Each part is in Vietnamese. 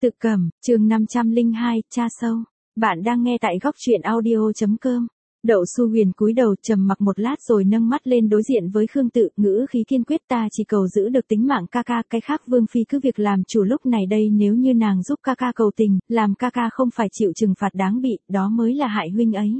Tự Cẩm, chương 502, Cha Sâu. Bạn đang nghe tại góc truyện audio.com. Đậu Xu Huyền cúi đầu trầm mặc một lát rồi nâng mắt lên đối diện với Khương Tự, ngữ khí kiên quyết, ta chỉ cầu giữ được tính mạng ca ca, cái khác Vương phi cứ việc làm chủ lúc này đây, nếu như nàng giúp ca ca cầu tình, làm ca ca không phải chịu trừng phạt đáng bị, đó mới là hại huynh ấy.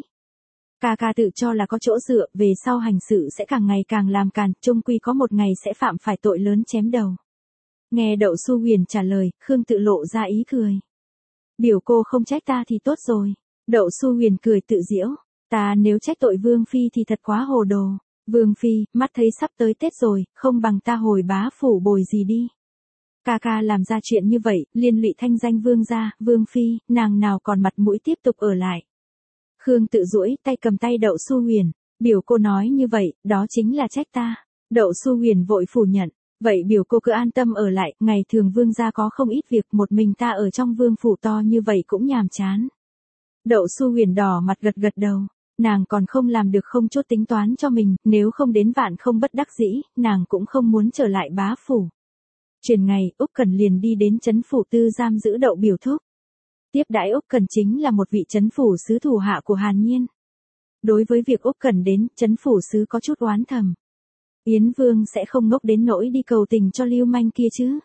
Ca ca tự cho là có chỗ dựa, về sau hành sự sẽ càng ngày càng làm càn, chung quy có một ngày sẽ phạm phải tội lớn chém đầu. Nghe Đậu Xu Huyền trả lời, Khương Tự lộ ra ý cười. Biểu cô không trách ta thì tốt rồi. Đậu Xu Huyền cười tự giễu. Ta nếu trách tội Vương phi thì thật quá hồ đồ. Vương phi, mắt thấy sắp tới Tết rồi, không bằng ta hồi bá phủ bồi gì đi. Ca ca làm ra chuyện như vậy, liên lụy thanh danh Vương gia, Vương phi, nàng nào còn mặt mũi tiếp tục ở lại. Khương Tự duỗi tay cầm tay Đậu Xu Huyền. Biểu cô nói như vậy, đó chính là trách ta. Đậu Xu Huyền vội phủ nhận. Vậy biểu cô cứ an tâm ở lại, ngày thường Vương gia có không ít việc, một mình ta ở trong Vương phủ to như vậy cũng nhàm chán. Đậu Xu Huyền đỏ mặt gật gật đầu, nàng còn không làm được không chút tính toán cho mình, nếu không đến vạn không bất đắc dĩ, nàng cũng không muốn trở lại bá phủ. Chuyển ngày, Úc Cẩn liền đi đến trấn phủ tư giam giữ Đậu Biểu Thúc. Tiếp đãi Úc Cẩn chính là một vị trấn phủ sứ thủ hạ của Hàn Nhiên. Đối với việc Úc Cẩn đến, trấn phủ sứ có chút oán thầm. Yến Vương sẽ không ngốc đến nỗi đi cầu tình cho lưu manh kia chứ.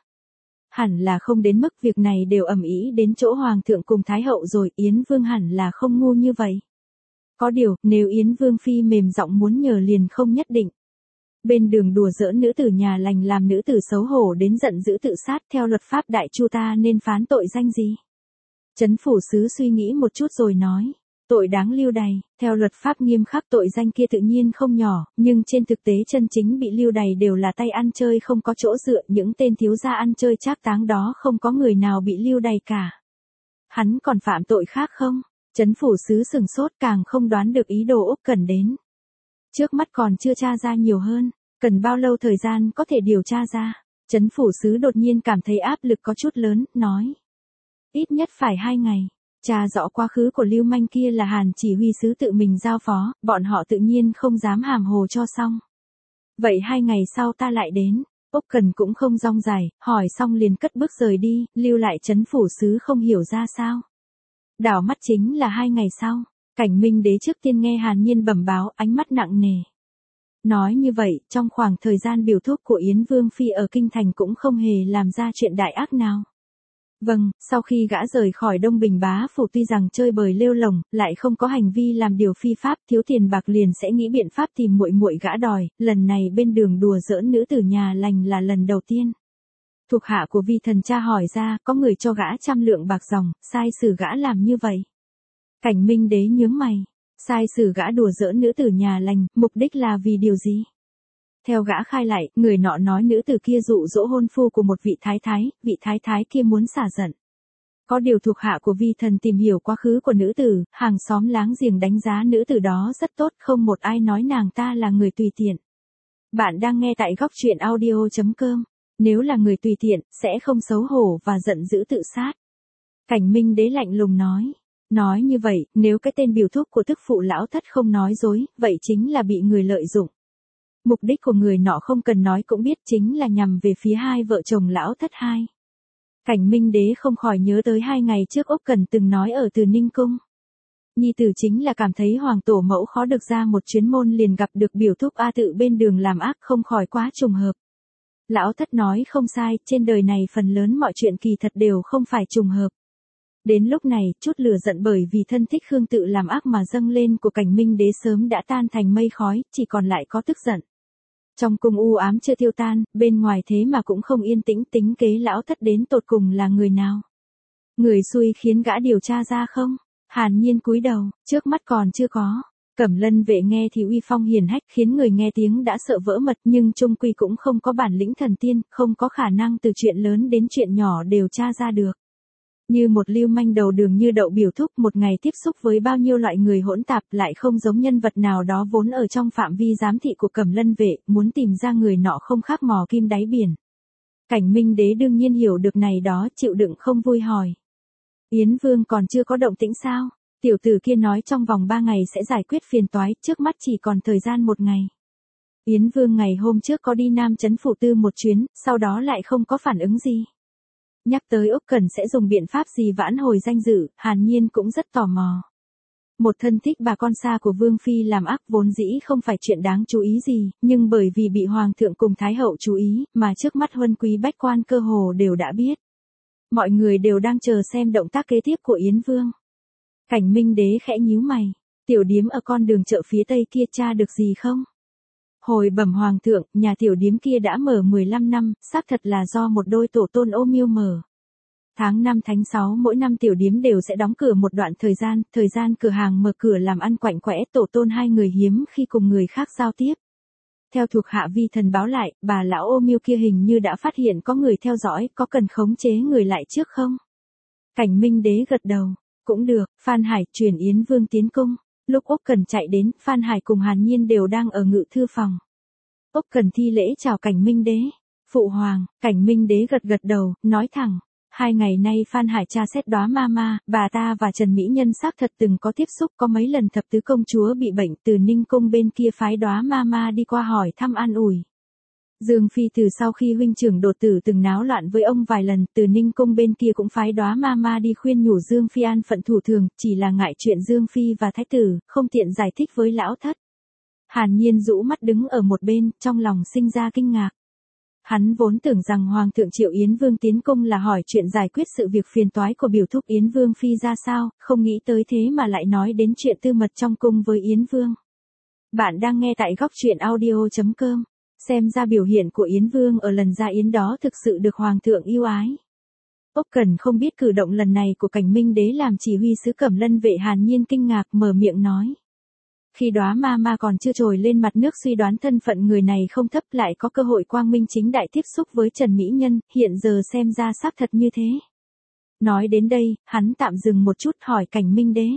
Hẳn là không đến mức việc này đều ầm ĩ đến chỗ Hoàng thượng cùng Thái hậu rồi, Yến Vương hẳn là không ngu như vậy. Có điều, nếu Yến Vương phi mềm giọng muốn nhờ liền không nhất định. Bên đường đùa giỡn nữ tử nhà lành làm nữ tử xấu hổ đến giận dữ tự sát, theo luật pháp Đại Chu ta nên phán tội danh gì? Trấn phủ sứ suy nghĩ một chút rồi nói. Tội đáng lưu đày, theo luật pháp nghiêm khắc tội danh kia tự nhiên không nhỏ, nhưng trên thực tế chân chính bị lưu đày đều là tay ăn chơi không có chỗ dựa, những tên thiếu gia ăn chơi trác táng đó không có người nào bị lưu đày cả. Hắn còn phạm tội khác không? Trấn phủ sứ sừng sốt, càng không đoán được ý đồ Úc Cẩn đến. Trước mắt còn chưa tra ra nhiều hơn, cần bao lâu thời gian có thể điều tra ra? Trấn phủ sứ đột nhiên cảm thấy áp lực có chút lớn, nói. Ít nhất phải 2 ngày. Tra rõ quá khứ của lưu manh kia là Hàn chỉ huy sứ tự mình giao phó, bọn họ tự nhiên không dám hàm hồ cho xong. Vậy 2 ngày sau ta lại đến. Úc Cẩn cũng không rong dài, hỏi xong liền cất bước rời đi, lưu lại trấn phủ sứ không hiểu ra sao. Đảo mắt chính là 2 ngày sau, Cảnh Minh Đế trước tiên nghe Hàn Nhiên bẩm báo, ánh mắt nặng nề. Nói như vậy, trong khoảng thời gian biểu thúc của Yến Vương phi ở kinh thành cũng không hề làm ra chuyện đại ác nào. Vâng, sau khi gã rời khỏi Đông Bình bá phủ tuy rằng chơi bời lêu lổng, lại không có hành vi làm điều phi pháp, thiếu tiền bạc liền sẽ nghĩ biện pháp tìm muội muội gã đòi, lần này bên đường đùa giỡn nữ tử nhà lành là lần đầu tiên. Thuộc hạ của Vi Thần tra hỏi ra, có người cho gã 100 lượng bạc dòng, sai sử gã làm như vậy. Cảnh Minh Đế nhướng mày, sai sử gã đùa giỡn nữ tử nhà lành, mục đích là vì điều gì? Theo gã khai lại, người nọ nói nữ tử kia dụ dỗ hôn phu của một vị thái thái kia muốn xả giận. Có điều thuộc hạ của Vi Thần tìm hiểu quá khứ của nữ tử, hàng xóm láng giềng đánh giá nữ tử đó rất tốt, không một ai nói nàng ta là người tùy tiện. Bạn đang nghe tại góc truyện audio.com, nếu là người tùy tiện, sẽ không xấu hổ và giận dữ tự sát. Cảnh Minh Đế lạnh lùng nói. Nói như vậy, nếu cái tên biểu thúc của tức phụ lão thất không nói dối, vậy chính là bị người lợi dụng. Mục đích của người nọ không cần nói cũng biết, chính là nhằm về phía hai vợ chồng lão thất hai. Cảnh Minh Đế không khỏi nhớ tới 2 ngày trước Úc Cẩn từng nói ở Từ Ninh Cung. Nhi tử chính là cảm thấy hoàng tổ mẫu khó được ra một chuyến môn liền gặp được biểu thúc A Tự bên đường làm ác, không khỏi quá trùng hợp. Lão thất nói không sai, trên đời này phần lớn mọi chuyện kỳ thật đều không phải trùng hợp. Đến lúc này, chút lửa giận bởi vì thân thích Khương Tự làm ác mà dâng lên của Cảnh Minh Đế sớm đã tan thành mây khói, chỉ còn lại có tức giận. Trong cung u ám chưa tiêu tan, bên ngoài thế mà cũng không yên tĩnh, tính kế lão thất đến tột cùng là người nào? Người xui khiến gã điều tra ra không? Hàn Nhiên cúi đầu, trước mắt còn chưa có. Cẩm Lân vệ nghe thì uy phong hiển hách khiến người nghe tiếng đã sợ vỡ mật, nhưng chung quy cũng không có bản lĩnh thần tiên, không có khả năng từ chuyện lớn đến chuyện nhỏ đều tra ra được. Như một lưu manh đầu đường như Đậu Biểu Thúc, một ngày tiếp xúc với bao nhiêu loại người hỗn tạp, lại không giống nhân vật nào đó vốn ở trong phạm vi giám thị của Cẩm Lân vệ, muốn tìm ra người nọ không khác mò kim đáy biển. Cảnh Minh Đế đương nhiên hiểu được này đó, chịu đựng không vui hỏi. Yến Vương còn chưa có động tĩnh sao? Tiểu tử kia nói trong vòng 3 ngày sẽ giải quyết phiền toái, trước mắt chỉ còn thời gian 1 ngày. Yến Vương ngày hôm trước có đi Nam trấn phủ tư một chuyến, sau đó lại không có phản ứng gì. Nhắc tới Úc Cẩn sẽ dùng biện pháp gì vãn hồi danh dự, Hàn Nhiên cũng rất tò mò. Một thân thích bà con xa của Vương Phi làm ác vốn dĩ không phải chuyện đáng chú ý gì, nhưng bởi vì bị Hoàng thượng cùng Thái hậu chú ý, mà trước mắt huân quý bách quan cơ hồ đều đã biết. Mọi người đều đang chờ xem động tác kế tiếp của Yến Vương. Cảnh Minh Đế khẽ nhíu mày, tiểu điếm ở con đường chợ phía tây kia tra được gì không? Hồi bẩm Hoàng thượng, nhà tiểu điếm kia đã mở 15 năm, xác thật là do một đôi tổ tôn ô miêu mở. Tháng 5 tháng 6 mỗi năm tiểu điếm đều sẽ đóng cửa một đoạn thời gian cửa hàng mở cửa làm ăn quạnh quẽ, tổ tôn hai người hiếm khi cùng người khác giao tiếp. Theo thuộc hạ vi thần báo lại, bà lão ô miêu kia hình như đã phát hiện có người theo dõi, có cần khống chế người lại trước không? Cảnh Minh Đế gật đầu, cũng được. Phan Hải truyền Yến Vương tiến cung. Lúc Úc Cẩn chạy đến, Phan Hải cùng Hàn Nhiên đều đang ở ngự thư phòng. Úc Cẩn thi lễ chào Cảnh Minh Đế. Phụ hoàng. Cảnh Minh Đế gật đầu, nói thẳng. 2 ngày nay Phan Hải tra xét Đóa Mama, bà ta và Trần Mỹ Nhân xác thật từng có tiếp xúc, có mấy lần thập tứ công chúa bị bệnh, từ Ninh cung bên kia phái Đóa Mama đi qua hỏi thăm an ủi. Dương Phi từ sau khi huynh trưởng đột tử từng náo loạn với ông vài lần, từ Ninh cung bên kia cũng phái Đóa Mama đi khuyên nhủ Dương Phi an phận thủ thường, chỉ là ngại chuyện Dương Phi và Thái tử, không tiện giải thích với lão thất. Hàn Nhiên rũ mắt đứng ở một bên, trong lòng sinh ra kinh ngạc. Hắn vốn tưởng rằng Hoàng thượng triệu Yến Vương tiến cung là hỏi chuyện giải quyết sự việc phiền toái của biểu thúc Yến Vương Phi ra sao, không nghĩ tới thế mà lại nói đến chuyện tư mật trong cung với Yến Vương. Bạn đang nghe tại góc truyện audio.com. Xem ra biểu hiện của Yến Vương ở lần ra yến đó thực sự được Hoàng thượng yêu ái. Úc Cẩn không biết cử động lần này của Cảnh Minh Đế làm chỉ huy sứ Cẩm Lân vệ Hàn Nhiên kinh ngạc mở miệng nói. Khi Đóa Mama còn chưa trồi lên mặt nước suy đoán thân phận người này không thấp, lại có cơ hội quang minh chính đại tiếp xúc với Trần Mỹ Nhân, hiện giờ xem ra xác thật như thế. Nói đến đây, hắn tạm dừng một chút hỏi Cảnh Minh Đế.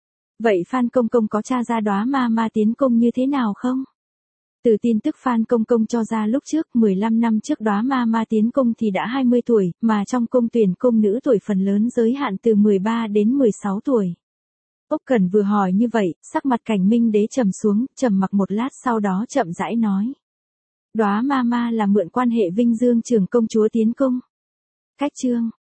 Vậy Phan Công Công có tra ra Đóa Mama tiến cung như thế nào không? Từ tin tức Phan Công Công cho ra lúc trước, 15 năm trước Đóa Mama tiến cung thì đã 20 tuổi, mà trong cung tuyển cung nữ tuổi phần lớn giới hạn từ 13 đến 16 tuổi. Úc Cẩn vừa hỏi như vậy, sắc mặt Cảnh Minh Đế trầm xuống, trầm mặc một lát sau đó chậm rãi nói. Đóa Mama là mượn quan hệ Vinh Dương trưởng công chúa tiến cung. Cách chương